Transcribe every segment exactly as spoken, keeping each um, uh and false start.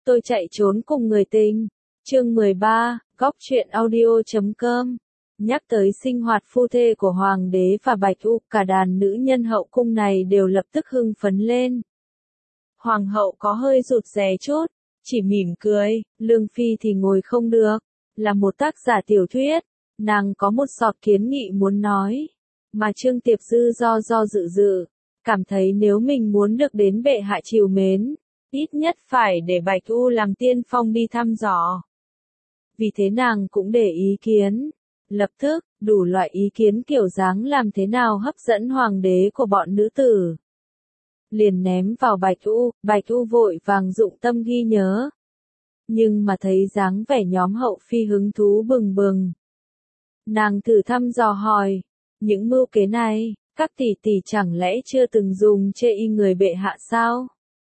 Tôi chạy trốn cùng người tình. Chương mười ba, góc truyện audio chấm com. Nhắc tới sinh hoạt phu thê của Hoàng đế và Bạch U, cả đàn nữ nhân hậu cung này đều lập tức hưng phấn lên. Hoàng hậu có hơi rụt rè chút, chỉ mỉm cười, Lương Phi thì ngồi không được, là một tác giả tiểu thuyết, nàng có một sọt kiến nghị muốn nói, mà Trương Tiệp Dư do do dự dự, cảm thấy nếu mình muốn được đến bệ hạ trìu mến, ít nhất phải để Bạch U làm tiên phong đi thăm dò. Vì thế nàng cũng để ý kiến, lập tức, đủ loại ý kiến kiểu dáng làm thế nào hấp dẫn hoàng đế của bọn nữ tử. Liền ném vào Bạch U, Bạch U vội vàng dụng tâm ghi nhớ. Nhưng mà thấy dáng vẻ nhóm hậu phi hứng thú bừng bừng. Nàng thử thăm dò hỏi, những mưu kế này, các tỷ tỷ chẳng lẽ chưa từng dùng chê y người bệ hạ sao?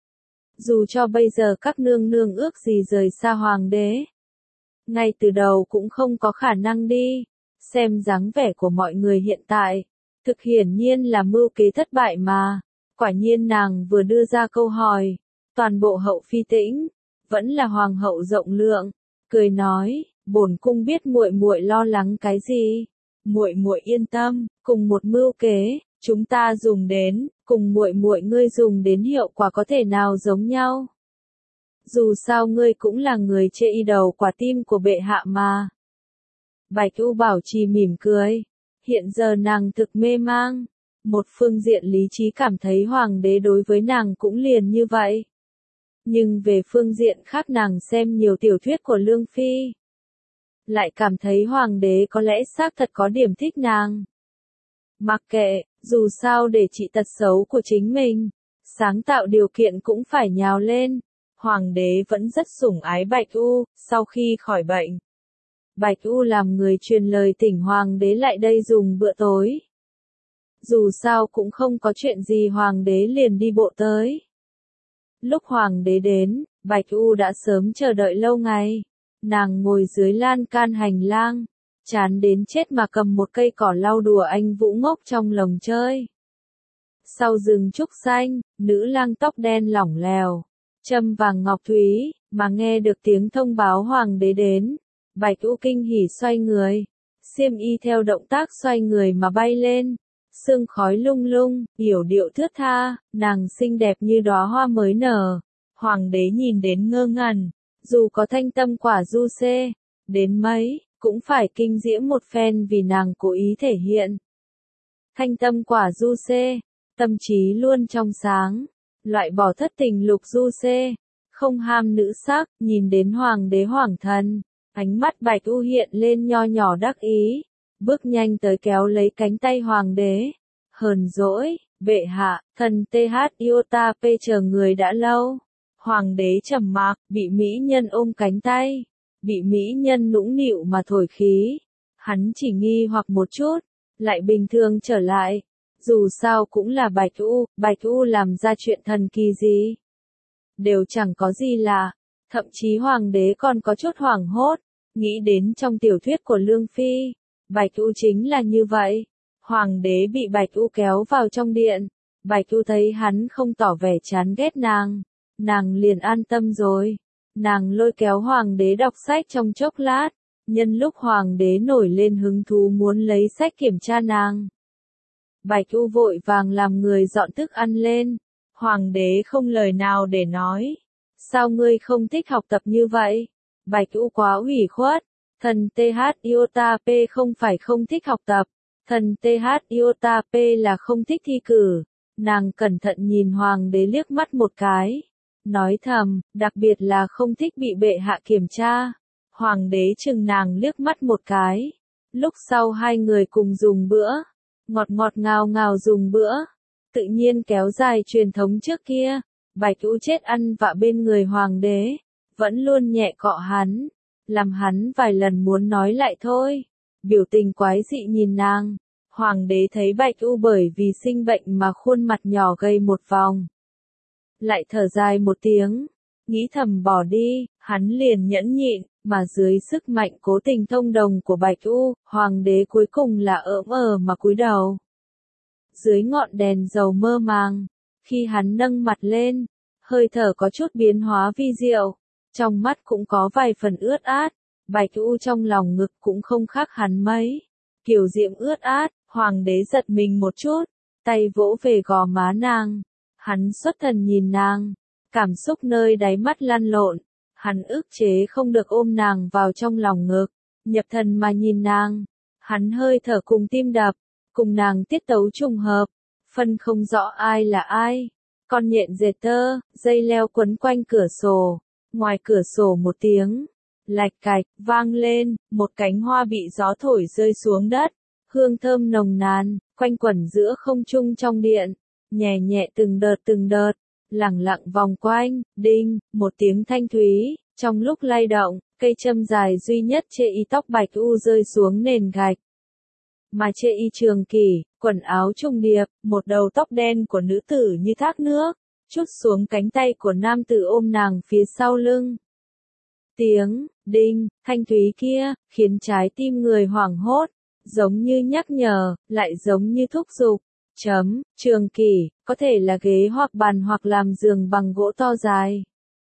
Dù cho bây giờ các nương nương ước gì rời xa hoàng đế. Ngay từ đầu cũng không có khả năng đi, xem dáng vẻ của mọi người hiện tại, thực hiển nhiên là mưu kế thất bại mà. Quả nhiên nàng vừa đưa ra câu hỏi, toàn bộ hậu phi tĩnh, vẫn là hoàng hậu rộng lượng, cười nói, bổn cung biết muội muội lo lắng cái gì, muội muội yên tâm, cùng một mưu kế, chúng ta dùng đến, cùng muội muội ngươi dùng đến hiệu quả có thể nào giống nhau. Dù sao ngươi cũng là người chê y đầu quả tim của bệ hạ mà. Bạch U bảo trì mỉm cười, hiện giờ nàng thực mê mang. Một phương diện lý trí cảm thấy hoàng đế đối với nàng cũng liền như vậy. Nhưng về phương diện khác nàng xem nhiều tiểu thuyết của Lương Phi. Lại cảm thấy hoàng đế có lẽ xác thật có điểm thích nàng. Mặc kệ, dù sao để trị tật xấu của chính mình, sáng tạo điều kiện cũng phải nhào lên. Hoàng đế vẫn rất sủng ái Bạch U, sau khi khỏi bệnh. Bạch U làm người truyền lời thỉnh hoàng đế lại đây dùng bữa tối. Dù sao cũng không có chuyện gì hoàng đế liền đi bộ tới. Lúc hoàng đế đến, Bạch U đã sớm chờ đợi lâu ngày. Nàng ngồi dưới lan can hành lang, chán đến chết mà cầm một cây cỏ lau đùa anh Vũ Ngốc trong lồng chơi. Sau rừng trúc xanh, nữ lang tóc đen lỏng lèo, châm vàng ngọc thúy, mà nghe được tiếng thông báo hoàng đế đến. Bạch U kinh hỉ xoay người, xiêm y theo động tác xoay người mà bay lên. Sương khói lung lung, yểu điệu thướt tha, nàng xinh đẹp như đóa hoa mới nở. Hoàng đế nhìn đến ngơ ngẩn, dù có thanh tâm quả du xê, đến mấy, cũng phải kinh diễm một phen vì nàng cố ý thể hiện. Thanh tâm quả du xê, tâm trí luôn trong sáng, loại bỏ thất tình lục du xê, không ham nữ sắc, nhìn đến hoàng đế hoàng thần, ánh mắt Bạch U hiện lên nho nhỏ đắc ý. Bước nhanh tới kéo lấy cánh tay hoàng đế. Hờn dỗi, bệ hạ, thần tê hát yêu ta pê chờ người đã lâu. Hoàng đế trầm mặc, bị mỹ nhân ôm cánh tay. Bị mỹ nhân nũng nịu mà thổi khí. Hắn chỉ nghi hoặc một chút, lại bình thường trở lại. Dù sao cũng là Bạch U, Bạch U làm ra chuyện thần kỳ gì. Đều chẳng có gì lạ. Thậm chí hoàng đế còn có chút hoảng hốt. Nghĩ đến trong tiểu thuyết của Lương Phi. Bạch U chính là như vậy. Hoàng đế bị Bạch U kéo vào trong điện. Bạch U thấy hắn không tỏ vẻ chán ghét nàng. Nàng liền an tâm rồi. Nàng lôi kéo hoàng đế đọc sách trong chốc lát. Nhân lúc hoàng đế nổi lên hứng thú muốn lấy sách kiểm tra nàng. Bạch U vội vàng làm người dọn thức ăn lên. Hoàng đế không lời nào để nói. Sao ngươi không thích học tập như vậy? Bạch U quá ủy khuất. Thần tê hát yêu ta pê không phải không thích học tập, thần tê hát yêu ta pê là không thích thi cử. Nàng cẩn thận nhìn hoàng đế liếc mắt một cái, nói thầm, đặc biệt là không thích bị bệ hạ kiểm tra. Hoàng đế chừng nàng liếc mắt một cái. Lúc sau hai người cùng dùng bữa, ngọt ngọt ngào ngào dùng bữa, tự nhiên kéo dài truyền thống trước kia. Bạch U chết ăn vạ bên người hoàng đế, vẫn luôn nhẹ cọ hắn. Làm hắn vài lần muốn nói lại thôi. Biểu tình quái dị nhìn nàng. Hoàng đế thấy Bạch U bởi vì sinh bệnh mà khuôn mặt nhỏ gầy một vòng. Lại thở dài một tiếng. Nghĩ thầm bỏ đi, hắn liền nhẫn nhịn, mà dưới sức mạnh cố tình thông đồng của Bạch U, hoàng đế cuối cùng là ỡm ờ mà cúi đầu. Dưới ngọn đèn dầu mơ màng, khi hắn nâng mặt lên, hơi thở có chút biến hóa vi diệu. trong mắt cũng có vài phần ướt át, Bạch U trong lòng ngực cũng không khác hắn mấy. Kiều diễm ướt át, hoàng đế giật mình một chút, tay vỗ về gò má nàng. Hắn xuất thần nhìn nàng, cảm xúc nơi đáy mắt lăn lộn, hắn ức chế không được ôm nàng vào trong lòng ngực, nhập thần mà nhìn nàng. Hắn hơi thở cùng tim đập, cùng nàng tiết tấu trùng hợp, phân không rõ ai là ai. Con nhện dệt tơ, dây leo quấn quanh cửa sổ, ngoài cửa sổ một tiếng lạch cạch vang lên, một cánh hoa bị gió thổi rơi xuống đất, hương thơm nồng nàn quanh quẩn giữa không trung trong điện, nhẹ nhẹ từng đợt từng đợt, lẳng lặng vòng quanh. Đinh, một tiếng thanh thúy, trong lúc lay động, cây châm dài duy nhất chê y tóc Bạch U rơi xuống nền gạch. Mà chê y trường kỷ, quần áo trùng điệp, một đầu tóc đen của nữ tử như thác nước, trút xuống cánh tay của nam tử ôm nàng phía sau lưng. Tiếng đinh thanh thúy kia khiến trái tim người hoảng hốt, giống như nhắc nhở, lại giống như thúc giục. Chấm, trường kỷ, có thể là ghế hoặc bàn hoặc làm giường bằng gỗ to dài.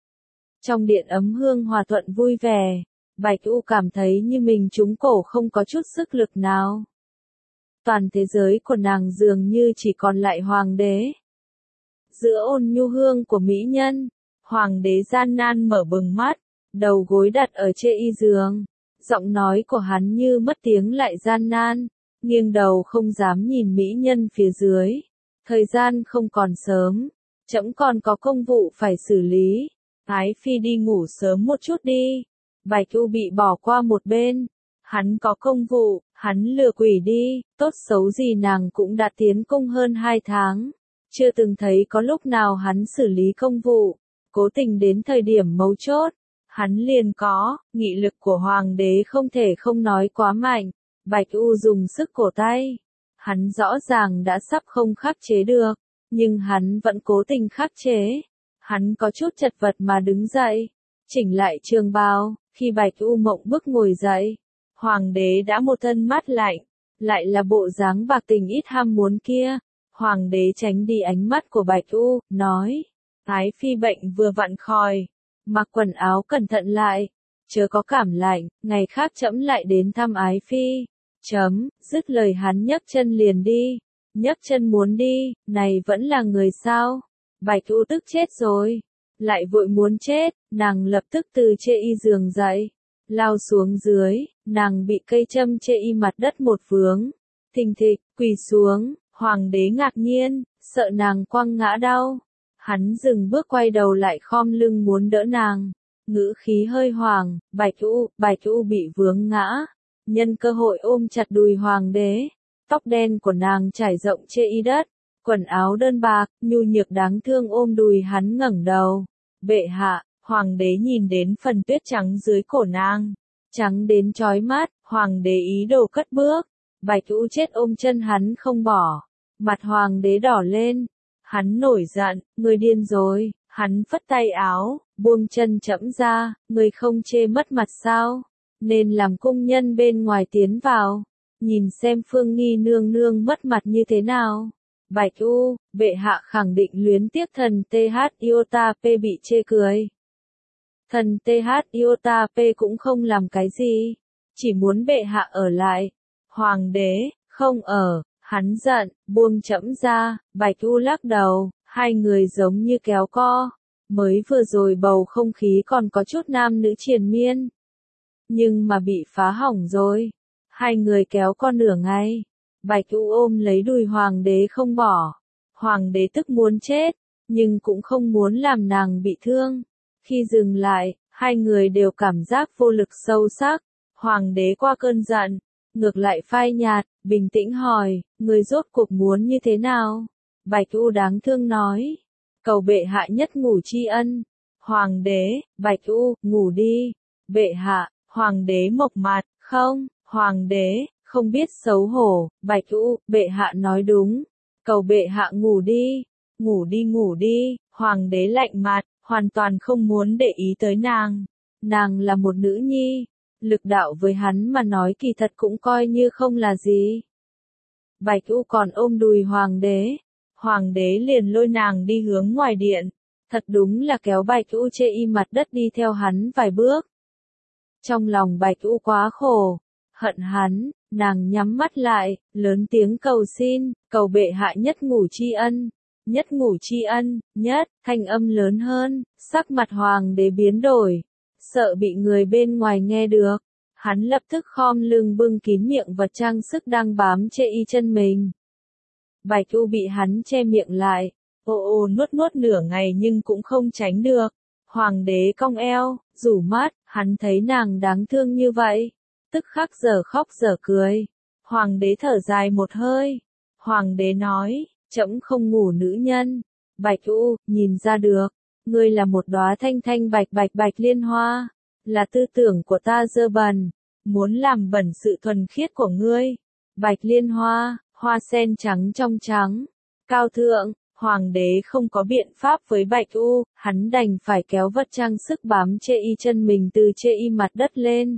Trong điện ấm hương hòa thuận vui vẻ, Bạch U cảm thấy như mình trúng cổ không có chút sức lực nào. Toàn thế giới của nàng dường như chỉ còn lại hoàng đế. Giữa ôn nhu hương của mỹ nhân, hoàng đế gian nan mở bừng mắt, đầu gối đặt ở chê y giường. Giọng nói của hắn như mất tiếng lại gian nan, nghiêng đầu không dám nhìn mỹ nhân phía dưới. Thời gian không còn sớm, trẫm còn có công vụ phải xử lý. Ái phi đi ngủ sớm một chút đi. Bạch U bị bỏ qua một bên. Hắn có công vụ, hắn lừa quỷ đi, tốt xấu gì nàng cũng đã tiến cung hơn hai tháng. Chưa từng thấy có lúc nào hắn xử lý công vụ, cố tình đến thời điểm mấu chốt, hắn liền có. Nghị lực của hoàng đế không thể không nói quá mạnh. Bạch U dùng sức cổ tay. Hắn rõ ràng đã sắp không khắc chế được, nhưng hắn vẫn cố tình khắc chế. Hắn có chút chật vật mà đứng dậy, chỉnh lại trường bào. Khi Bạch U mộng bức ngồi dậy, hoàng đế đã một thân mát lạnh, lại là bộ dáng bạc tình ít ham muốn kia. Hoàng đế tránh đi ánh mắt của Bạch U, nói, Ái phi bệnh vừa vặn khỏi, mặc quần áo cẩn thận lại, chớ có cảm lạnh, ngày khác trẫm lại đến thăm Ái phi. Chấm, dứt lời hắn nhấc chân liền đi, nhấc chân muốn đi, này vẫn là người sao? Bạch U tức chết rồi, lại vội muốn chết, nàng lập tức từ chê y giường dậy, lao xuống dưới, nàng bị cây châm chê y mặt đất một vướng, thình thịch, quỳ xuống. Hoàng đế ngạc nhiên, sợ nàng quăng ngã đau. Hắn dừng bước quay đầu lại khom lưng muốn đỡ nàng. Ngữ khí hơi hoàng, Bạch U, Bạch U bị vướng ngã. Nhân cơ hội ôm chặt đùi hoàng đế. Tóc đen của nàng trải rộng chê y đất. Quần áo đơn bạc, nhu nhược đáng thương ôm đùi hắn ngẩng đầu. Bệ hạ, hoàng đế nhìn đến phần tuyết trắng dưới cổ nàng. Trắng đến chói mắt, hoàng đế ý đồ cất bước. Bạch U chết ôm chân hắn không bỏ. Mặt hoàng đế đỏ lên. Hắn nổi giận, người điên rồi. Hắn phất tay áo, buông chân trẫm ra, người không chê mất mặt sao? Nên làm cung nhân bên ngoài tiến vào. Nhìn xem Phương Nghi nương nương mất mặt như thế nào. Bạch U, bệ hạ khẳng định luyến tiếc thần tê hát Iota P bị chê cười. Thần tê hát Iota P cũng không làm cái gì. Chỉ muốn bệ hạ ở lại. Hoàng đế, không ở. Hắn giận, buông trẫm ra. Bạch U lắc đầu, hai người giống như kéo co. Mới vừa rồi bầu không khí còn có chút nam nữ triền miên. Nhưng mà bị phá hỏng rồi. Hai người kéo co nửa ngày. Bạch U ôm lấy đùi hoàng đế không bỏ. Hoàng đế tức muốn chết, nhưng cũng không muốn làm nàng bị thương. Khi dừng lại, hai người đều cảm giác vô lực sâu sắc. Hoàng đế qua cơn giận, ngược lại phai nhạt, bình tĩnh hỏi, người rốt cuộc muốn như thế nào? Bạch U đáng thương nói, cầu bệ hạ nhất ngủ tri ân. Hoàng đế, Bạch U, ngủ đi. Bệ hạ, hoàng đế mộc mặt, không, hoàng đế, không biết xấu hổ. Bạch U, bệ hạ nói đúng. Cầu bệ hạ ngủ đi, ngủ đi ngủ đi. Hoàng đế lạnh mặt, hoàn toàn không muốn để ý tới nàng. Nàng là một nữ nhi. Lực đạo với hắn mà nói kỳ thật cũng coi như không là gì. Bạch U còn ôm đùi hoàng đế. Hoàng đế liền lôi nàng đi hướng ngoài điện. thật đúng là kéo Bạch U chê y mặt đất đi theo hắn vài bước. Trong lòng Bạch U quá khổ, hận hắn, nàng nhắm mắt lại, lớn tiếng cầu xin, cầu bệ hạ nhất ngủ tri ân, nhất ngủ tri ân, nhất, thanh âm lớn hơn, sắc mặt hoàng đế biến đổi, sợ bị người bên ngoài nghe được. Hắn lập tức khom lưng bưng kín miệng vật trang sức đang bám chê y chân mình. Bạch U bị hắn che miệng lại, ồ ồ nuốt nuốt nửa ngày nhưng cũng không tránh được. Hoàng đế cong eo, rủ mắt, hắn thấy nàng đáng thương như vậy, tức khắc giờ khóc giờ cười. Hoàng đế thở dài một hơi. Hoàng đế nói, trẫm không ngủ nữ nhân. Bạch U, nhìn ra được, ngươi là một đóa thanh thanh bạch bạch bạch liên hoa, là tư tưởng của ta dơ bẩn, muốn làm bẩn sự thuần khiết của ngươi. Bạch liên hoa, hoa sen trắng trong trắng, cao thượng. Hoàng đế không có biện pháp với Bạch U, hắn đành phải kéo vật trang sức bám chê y chân mình từ chê y mặt đất lên.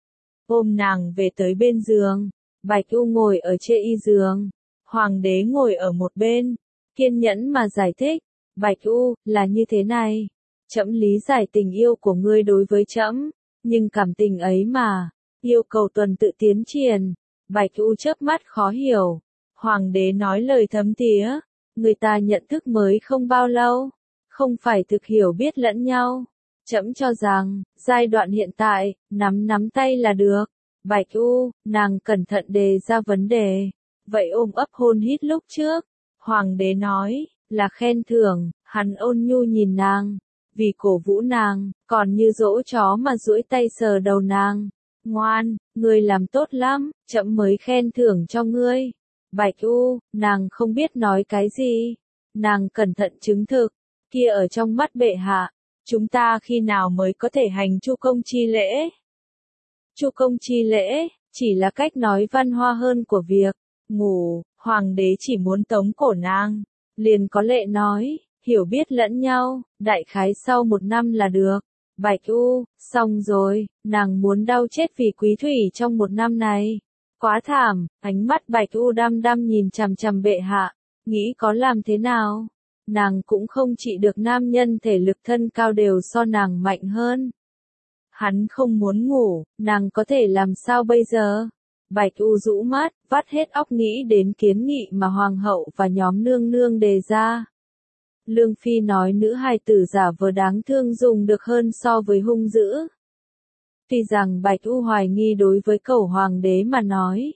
Ôm nàng về tới bên giường, Bạch U ngồi ở chê y giường, hoàng đế ngồi ở một bên, kiên nhẫn mà giải thích, Bạch U, là như thế này, trẫm lý giải tình yêu của ngươi đối với trẫm, nhưng cảm tình ấy mà, yêu cầu tuần tự tiến triển. Bạch U chớp mắt khó hiểu, hoàng đế nói lời thấm thía. Người ta nhận thức mới không bao lâu, không phải thực hiểu biết lẫn nhau. Trẫm cho rằng, giai đoạn hiện tại, nắm nắm tay là được. Bạch U, nàng cẩn thận đề ra vấn đề. Vậy ôm ấp hôn hít lúc trước. Hoàng đế nói, là khen thưởng, hắn ôn nhu nhìn nàng. Vì cổ vũ nàng, còn như dỗ chó mà duỗi tay sờ đầu nàng. Ngoan, ngươi làm tốt lắm, trẫm mới khen thưởng cho ngươi. Bạch U, nàng không biết nói cái gì. Nàng cẩn thận chứng thực, kia ở trong mắt bệ hạ, chúng ta khi nào mới có thể hành chu công chi lễ? Chu công chi lễ, chỉ là cách nói văn hoa hơn của việc ngủ, hoàng đế chỉ muốn tống cổ nàng, liền có lệ nói, hiểu biết lẫn nhau, đại khái sau một năm là được. Bạch U, xong rồi, nàng muốn đau chết vì quý thủy trong một năm này. Quá thảm, ánh mắt Bạch U đăm đăm nhìn chằm chằm bệ hạ, nghĩ có làm thế nào? Nàng cũng không trị được nam nhân thể lực thân cao đều so nàng mạnh hơn. Hắn không muốn ngủ, nàng có thể làm sao bây giờ? Bạch U rũ mắt, vắt hết óc nghĩ đến kiến nghị mà hoàng hậu và nhóm nương nương đề ra. Lương Phi nói nữ hài tử giả vờ đáng thương dùng được hơn so với hung dữ. Tuy rằng Bạch U hoài nghi đối với cẩu hoàng đế mà nói,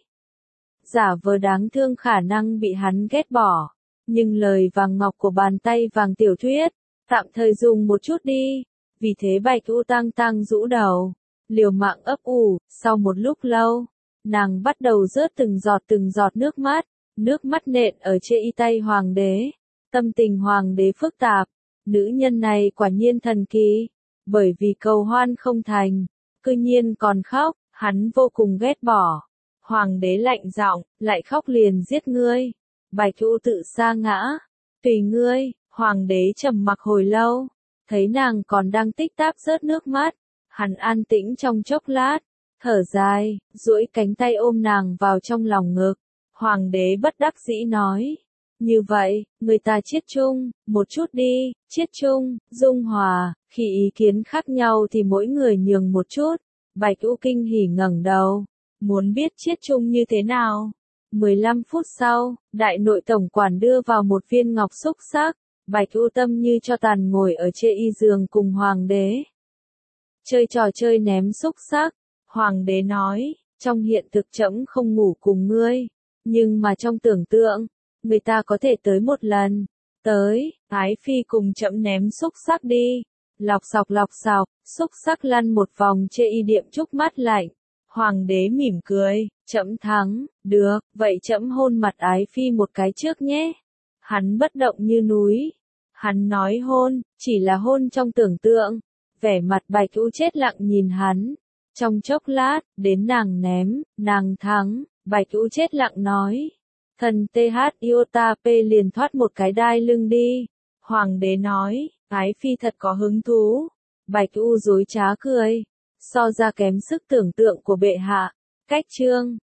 giả vờ đáng thương khả năng bị hắn ghét bỏ, nhưng lời vàng ngọc của bàn tay vàng tiểu thuyết, tạm thời dùng một chút đi. Vì thế Bạch U tăng tăng rũ đầu, liều mạng ấp ủ, sau một lúc lâu, nàng bắt đầu rớt từng giọt từng giọt nước mắt, nước mắt nện ở trên y tay hoàng đế. Tâm tình hoàng đế phức tạp, nữ nhân này quả nhiên thần kỳ, bởi vì cầu hoan không thành, cư nhiên còn khóc, hắn vô cùng ghét bỏ. Hoàng đế lạnh giọng, lại khóc liền giết ngươi. Bạch U tự sa ngã, tùy ngươi. Hoàng đế trầm mặc hồi lâu, thấy nàng còn đang tích tắc rớt nước mắt, hắn an tĩnh trong chốc lát, thở dài, duỗi cánh tay ôm nàng vào trong lòng ngực. Hoàng đế bất đắc dĩ nói, như vậy, người ta chiết chung, một chút đi, chiết chung, dung hòa, khi ý kiến khác nhau thì mỗi người nhường một chút. Bạch U kinh hỉ ngẩng đầu, muốn biết chiết chung như thế nào. mười lăm phút sau, đại nội tổng quản đưa vào một viên ngọc xúc xắc, Bạch U tâm như cho tàn ngồi ở trên y giường cùng hoàng đế. Chơi trò chơi ném xúc xắc, hoàng đế nói, trong hiện thực trẫm không ngủ cùng ngươi, nhưng mà trong tưởng tượng, người ta có thể tới một lần. Tới, Ái Phi cùng trẫm ném xúc xắc đi. Lọc sọc lọc sọc, xúc xắc lăn một vòng chê y điệm trúc mắt lạnh. Hoàng đế mỉm cười, trẫm thắng, được, vậy trẫm hôn mặt Ái Phi một cái trước nhé. Hắn bất động như núi. Hắn nói hôn, chỉ là hôn trong tưởng tượng. Vẻ mặt Bạch U chết lặng nhìn hắn. Trong chốc lát, đến nàng ném, nàng thắng, Bạch U chết lặng nói. Thần tê hát iota p liền thoát một cái đai lưng đi. Hoàng đế nói, Ái Phi thật có hứng thú. Bạch U dối trá cười. So ra kém sức tưởng tượng của bệ hạ. Cách chương.